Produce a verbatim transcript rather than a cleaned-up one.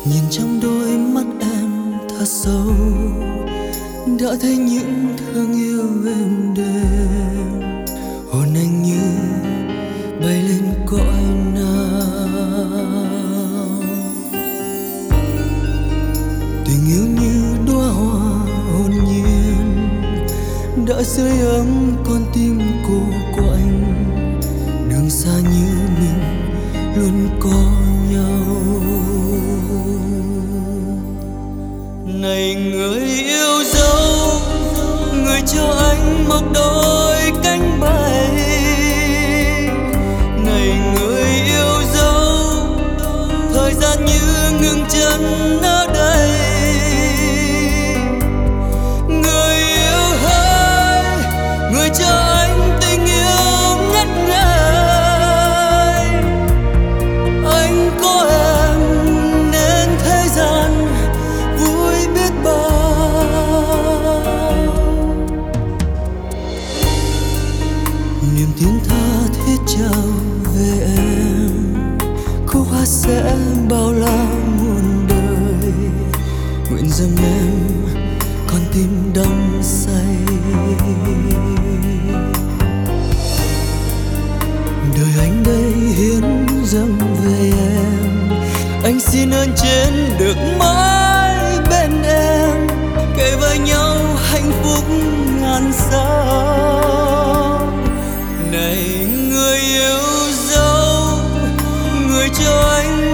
Nhìn trong đôi mắt em thật sâu, đã thấy những thương yêu êm đềm. Hồn anh như bay lên cõi nào, tình yêu như đóa hoa hồn nhiên đã sưởi ấm con tim cô quạnh. Đường xa như mình luôn có nhau. Này người yêu dấu, người cho anh một đôi cánh bay. Này người yêu dấu, thời gian như ngừng chân ở đây. Người yêu hỡi, người cho anh tình yêu ngất ngây. Anh có em nên thế gian vui biết bao. Niềm tin tha thiết trao về em, khúc hát sẽ bao la muôn đời. Nguyện dâng em con tim đắm say. Đời anh đây hiến dâng về em, anh xin ơn trên được mãi bên em, kề vai nhau hạnh phúc ngàn sao. Này người yêu dấu, người cho anh